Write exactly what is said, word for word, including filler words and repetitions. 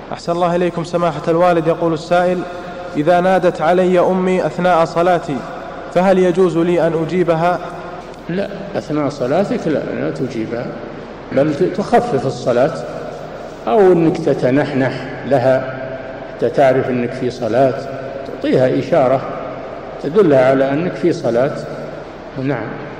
أحسن الله إليكم سماحة الوالد. يقول السائل: إذا نادت علي أمي أثناء صلاتي فهل يجوز لي أن أجيبها؟ لا، أثناء صلاتك لا, لا تجيبها، بل تخفف الصلاة، أو أنك تتنحنح لها حتى تعرف أنك في صلاة، تعطيها إشارة تدلها على أنك في صلاة. نعم.